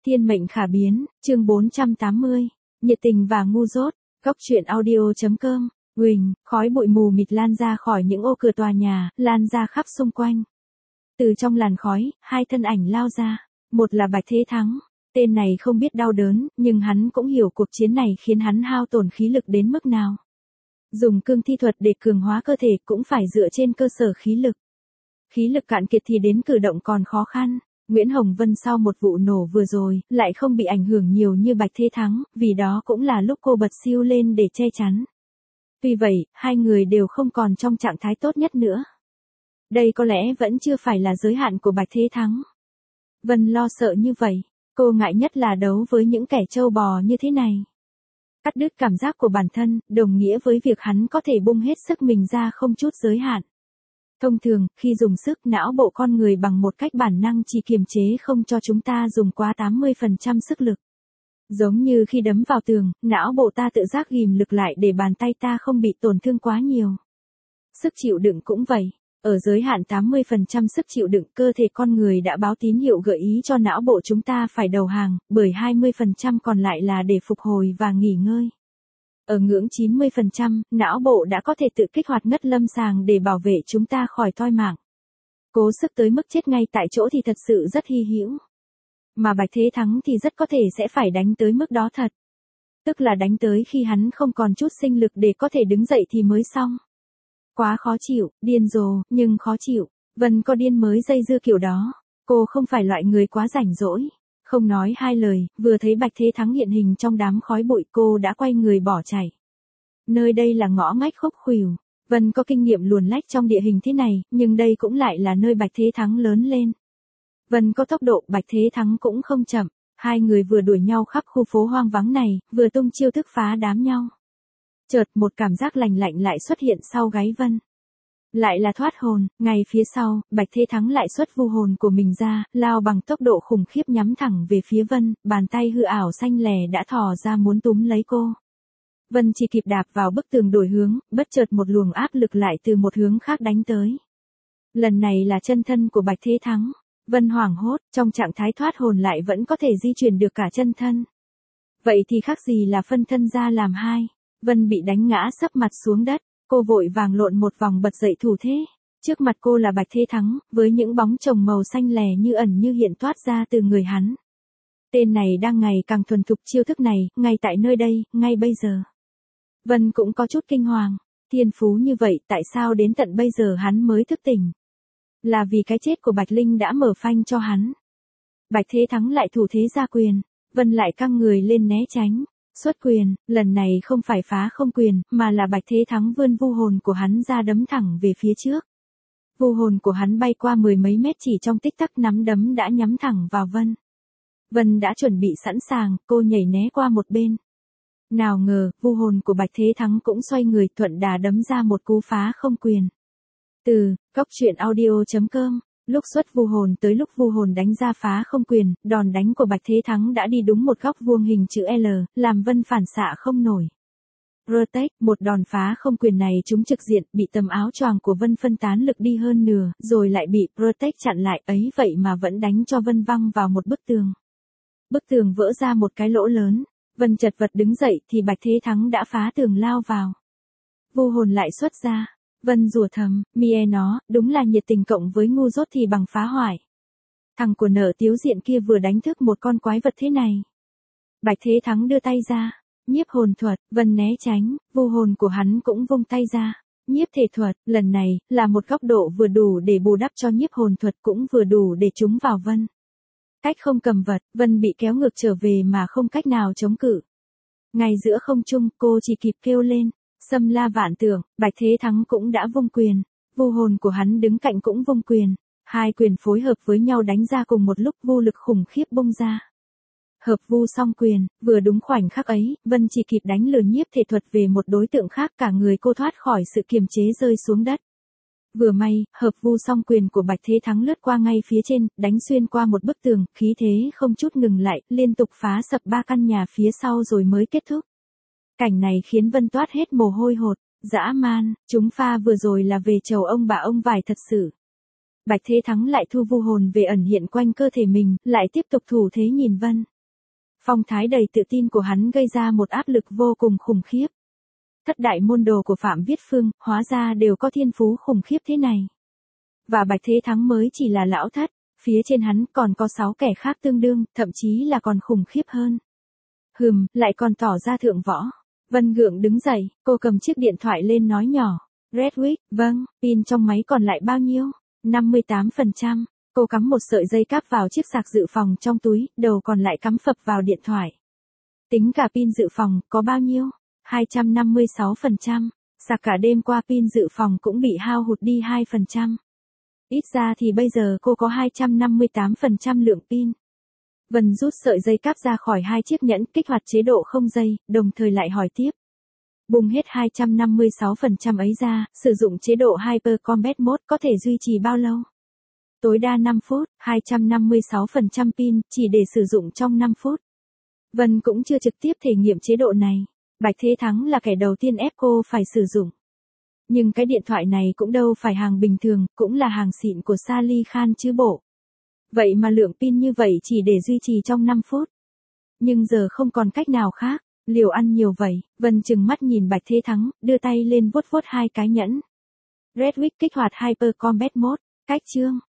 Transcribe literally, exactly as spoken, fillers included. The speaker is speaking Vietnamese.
Thiên mệnh khả biến, chương bốn trăm tám mươi, nhiệt tình và ngu dốt, góc truyện audio.com, Quỳnh, khói bụi mù mịt lan ra khỏi những ô cửa tòa nhà, lan ra khắp xung quanh. Từ trong làn khói, hai thân ảnh lao ra, một là Bạch Thế Thắng, tên này không biết đau đớn, nhưng hắn cũng hiểu cuộc chiến này khiến hắn hao tổn khí lực đến mức nào. Dùng cương thi thuật để cường hóa cơ thể cũng phải dựa trên cơ sở khí lực. Khí lực cạn kiệt thì đến cử động còn khó khăn. Nguyễn Hồng Vân sau một vụ nổ vừa rồi, lại không bị ảnh hưởng nhiều như Bạch Thế Thắng, vì đó cũng là lúc cô bật siêu lên để che chắn. Tuy vậy, hai người đều không còn trong trạng thái tốt nhất nữa. Đây có lẽ vẫn chưa phải là giới hạn của Bạch Thế Thắng. Vân lo sợ như vậy, cô ngại nhất là đấu với những kẻ trâu bò như thế này. Cắt đứt cảm giác của bản thân, đồng nghĩa với việc hắn có thể bung hết sức mình ra không chút giới hạn. Thông thường, khi dùng sức não bộ con người bằng một cách bản năng chỉ kiềm chế không cho chúng ta dùng quá tám mươi phần trăm sức lực. Giống như khi đấm vào tường, não bộ ta tự giác ghìm lực lại để bàn tay ta không bị tổn thương quá nhiều. Sức chịu đựng cũng vậy. Ở giới hạn tám mươi phần trăm sức chịu đựng, cơ thể con người đã báo tín hiệu gợi ý cho não bộ chúng ta phải đầu hàng, bởi hai mươi phần trăm còn lại là để phục hồi và nghỉ ngơi. Ở ngưỡng chín mươi phần trăm, não bộ đã có thể tự kích hoạt ngất lâm sàng để bảo vệ chúng ta khỏi toi mạng. Cố sức tới mức chết ngay tại chỗ thì thật sự rất hy hữu. Mà Bạch Thế Thắng thì rất có thể sẽ phải đánh tới mức đó thật. Tức là đánh tới khi hắn không còn chút sinh lực để có thể đứng dậy thì mới xong. Quá khó chịu, điên rồ, nhưng khó chịu. Vân có điên mới dây dưa kiểu đó. Cô không phải loại người quá rảnh rỗi. Không nói hai lời, vừa thấy Bạch Thế Thắng hiện hình trong đám khói bụi cô đã quay người bỏ chạy. Nơi đây là ngõ ngách khúc khuỷu. Vân có kinh nghiệm luồn lách trong địa hình thế này, nhưng đây cũng lại là nơi Bạch Thế Thắng lớn lên. Vân có tốc độ, Bạch Thế Thắng cũng không chậm. Hai người vừa đuổi nhau khắp khu phố hoang vắng này, vừa tung chiêu thức phá đám nhau. Chợt một cảm giác lành lạnh lại xuất hiện sau gáy Vân. Lại là thoát hồn, ngay phía sau, Bạch Thế Thắng lại xuất vu hồn của mình ra, lao bằng tốc độ khủng khiếp nhắm thẳng về phía Vân, bàn tay hư ảo xanh lè đã thò ra muốn túm lấy cô. Vân chỉ kịp đạp vào bức tường đổi hướng, bất chợt một luồng áp lực lại từ một hướng khác đánh tới. Lần này là chân thân của Bạch Thế Thắng. Vân hoảng hốt, trong trạng thái thoát hồn lại vẫn có thể di chuyển được cả chân thân. Vậy thì khác gì là phân thân ra làm hai. Vân bị đánh ngã sấp mặt xuống đất. Cô vội vàng lộn một vòng bật dậy thủ thế. Trước mặt cô là Bạch Thế Thắng, với những bóng chồng màu xanh lè như ẩn như hiện toát ra từ người hắn. Tên này đang ngày càng thuần thục chiêu thức này, ngay tại nơi đây, ngay bây giờ. Vân cũng có chút kinh hoàng. Thiên phú như vậy, tại sao đến tận bây giờ hắn mới thức tỉnh? Là vì cái chết của Bạch Linh đã mở phanh cho hắn. Bạch Thế Thắng lại thủ thế ra quyền. Vân lại căng người lên né tránh. Xuất quyền, lần này không phải phá không quyền, mà là Bạch Thế Thắng vươn vu hồn của hắn ra đấm thẳng về phía trước. Vu hồn của hắn bay qua mười mấy mét chỉ trong tích tắc nắm đấm đã nhắm thẳng vào Vân. Vân đã chuẩn bị sẵn sàng, cô nhảy né qua một bên. Nào ngờ, vu hồn của Bạch Thế Thắng cũng xoay người thuận đà đấm ra một cú phá không quyền. Từ, góc truyện audio.com. Lúc xuất vu hồn tới lúc vu hồn đánh ra phá không quyền, đòn đánh của Bạch Thế Thắng đã đi đúng một góc vuông hình chữ L, làm Vân phản xạ không nổi. Protect, một đòn phá không quyền này trúng trực diện, bị tấm áo choàng của Vân phân tán lực đi hơn nửa, rồi lại bị Protect chặn lại, ấy vậy mà vẫn đánh cho Vân văng vào một bức tường. Bức tường vỡ ra một cái lỗ lớn, Vân chật vật đứng dậy thì Bạch Thế Thắng đã phá tường lao vào. Vu hồn lại xuất ra. Vân rủa thầm, mie nó, đúng là nhiệt tình cộng với ngu dốt thì bằng phá hoại. Thằng của nợ tiếu diện kia vừa đánh thức một con quái vật thế này. Bạch Thế Thắng đưa tay ra, nhiếp hồn thuật, Vân né tránh, vu hồn của hắn cũng vung tay ra. Nhiếp thể thuật, lần này, là một góc độ vừa đủ để bù đắp cho nhiếp hồn thuật cũng vừa đủ để trúng vào Vân. Cách không cầm vật, Vân bị kéo ngược trở về mà không cách nào chống cự. Ngay giữa không trung, cô chỉ kịp kêu lên. Xâm la vạn tượng, Bạch Thế Thắng cũng đã vung quyền. Vu hồn của hắn đứng cạnh cũng vung quyền. Hai quyền phối hợp với nhau đánh ra cùng một lúc, vu lực khủng khiếp bung ra. Hợp vu song quyền, vừa đúng khoảnh khắc ấy, Vân chỉ kịp đánh lừa nhiếp thể thuật về một đối tượng khác, cả người cô thoát khỏi sự kiềm chế rơi xuống đất. Vừa may, hợp vu song quyền của Bạch Thế Thắng lướt qua ngay phía trên, đánh xuyên qua một bức tường, khí thế không chút ngừng lại, liên tục phá sập ba căn nhà phía sau rồi mới kết thúc. Cảnh này khiến Vân toát hết mồ hôi hột, dã man, chúng pha vừa rồi là về chầu ông bà ông vải thật sự. Bạch Thế Thắng lại thu vu hồn về ẩn hiện quanh cơ thể mình, lại tiếp tục thủ thế nhìn Vân. Phong thái đầy tự tin của hắn gây ra một áp lực vô cùng khủng khiếp. Thất đại môn đồ của Phạm Viết Phương, hóa ra đều có thiên phú khủng khiếp thế này. Và Bạch Thế Thắng mới chỉ là lão thất, phía trên hắn còn có sáu kẻ khác tương đương, thậm chí là còn khủng khiếp hơn. Hừm, lại còn tỏ ra thượng võ. Vân Gượng đứng dậy, cô cầm chiếc điện thoại lên nói nhỏ. Redwick, vâng, pin trong máy còn lại bao nhiêu? năm mươi tám phần trăm. Cô cắm một sợi dây cáp vào chiếc sạc dự phòng trong túi, đầu còn lại cắm phập vào điện thoại. Tính cả pin dự phòng, có bao nhiêu? hai trăm năm mươi sáu phần trăm. Sạc cả đêm qua pin dự phòng cũng bị hao hụt đi hai phần trăm. Ít ra thì bây giờ cô có hai trăm năm mươi tám phần trăm lượng pin. Vân rút sợi dây cáp ra khỏi hai chiếc nhẫn, kích hoạt chế độ không dây, đồng thời lại hỏi tiếp. Bùng hết hai trăm năm mươi sáu phần trăm ấy ra, sử dụng chế độ Hyper Combat Mode có thể duy trì bao lâu? Tối đa năm phút, hai trăm năm mươi sáu phần trăm pin, chỉ để sử dụng trong năm phút. Vân cũng chưa trực tiếp thể nghiệm chế độ này. Bạch Thế Thắng là kẻ đầu tiên ép cô phải sử dụng. Nhưng cái điện thoại này cũng đâu phải hàng bình thường, cũng là hàng xịn của Sally Khan chứ bộ. Vậy mà lượng pin như vậy chỉ để duy trì trong năm phút. Nhưng giờ không còn cách nào khác, liều ăn nhiều vậy. Vân chừng mắt nhìn Bạch Thế Thắng, đưa tay lên vuốt vuốt hai cái nhẫn. Redwick kích hoạt Hyper Combat Mode, cách chương.